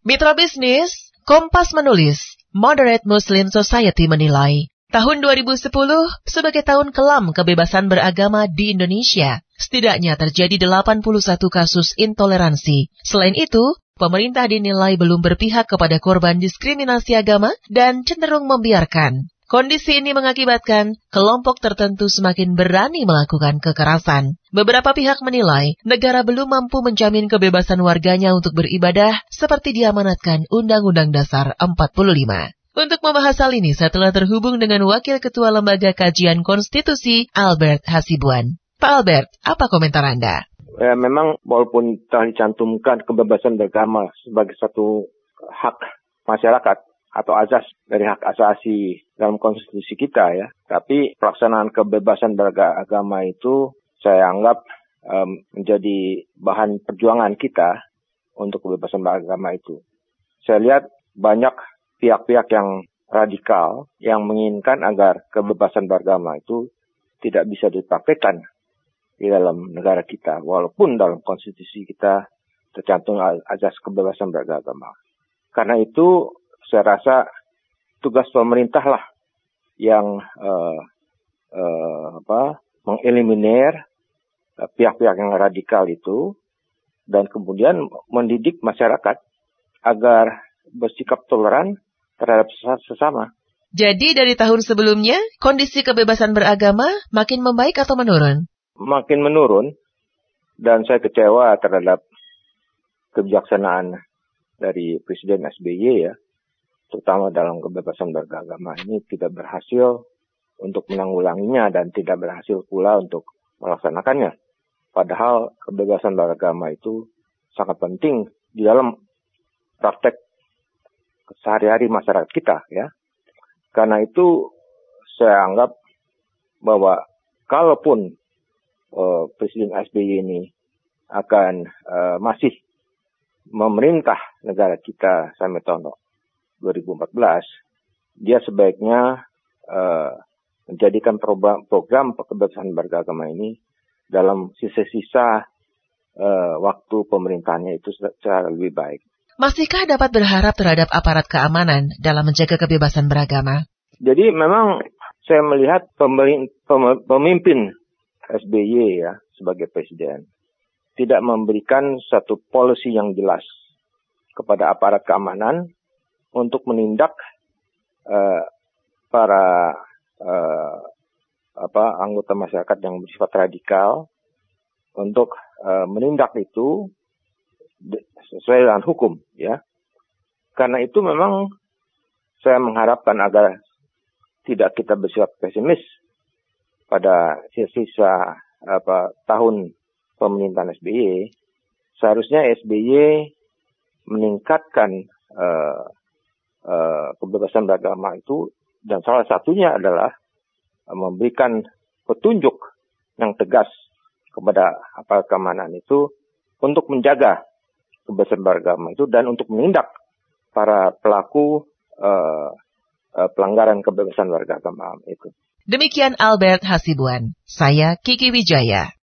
Mitra bisnis, Kompas menulis, Moderate Muslim Society menilai, tahun 2010 sebagai tahun kelam kebebasan beragama di Indonesia. Setidaknya terjadi 81 kasus intoleransi. Selain itu, pemerintah dinilai belum berpihak kepada korban diskriminasi agama dan cenderung membiarkan. Kondisi ini mengakibatkan kelompok tertentu semakin berani melakukan kekerasan. Beberapa pihak menilai negara belum mampu menjamin kebebasan warganya untuk beribadah seperti diamanatkan Undang-Undang Dasar 45. Untuk membahas hal ini, saya telah terhubung dengan Wakil Ketua Lembaga Kajian Konstitusi, Albert Hasibuan. Pak Albert, apa komentar Anda? Memang walaupun telah dicantumkan kebebasan beragama sebagai satu hak masyarakat atau azas dari hak asasi dalam konstitusi kita ya, tapi pelaksanaan kebebasan beragama itu saya anggap menjadi bahan perjuangan kita untuk kebebasan beragama itu. Saya lihat banyak pihak-pihak yang radikal yang menginginkan agar kebebasan beragama itu tidak bisa dipraktekkan di dalam negara kita, walaupun dalam konstitusi kita tercantum azas kebebasan beragama. Karena itu saya rasa tugas pemerintah lah yang mengeliminir pihak-pihak yang radikal itu dan kemudian mendidik masyarakat agar bersikap toleran terhadap sesama. Jadi dari tahun sebelumnya, kondisi kebebasan beragama makin membaik atau menurun? Makin menurun, dan saya kecewa terhadap kebijaksanaan dari Presiden SBY ya, terutama dalam kebebasan beragama ini tidak berhasil untuk menanggulanginya dan tidak berhasil pula untuk melaksanakannya. Padahal kebebasan beragama itu sangat penting di dalam praktek sehari-hari masyarakat kita ya. Karena itu saya anggap bahwa kalaupun Presiden SBY ini akan masih memerintah negara kita sampai tahun 2014, dia sebaiknya menjadikan program kebebasan beragama ini dalam sisa-sisa waktu pemerintahannya itu secara lebih baik. Masihkah dapat berharap terhadap aparat keamanan dalam menjaga kebebasan beragama? Jadi memang saya melihat pemimpin SBY ya sebagai presiden tidak memberikan satu policy yang jelas kepada aparat keamanan untuk menindak para anggota masyarakat yang bersifat radikal untuk menindak itu sesuai dengan hukum ya. Karena itu memang saya mengharapkan agar tidak kita bersifat pesimis pada sisa tahun pemerintahan SBY. Seharusnya SBY meningkatkan kebebasan beragama itu, dan salah satunya adalah memberikan petunjuk yang tegas kepada aparat keamanan itu untuk menjaga kebebasan beragama itu dan untuk menindak para pelaku pelanggaran kebebasan beragama itu. Demikian Albert Hasibuan, saya Kiki Wijaya.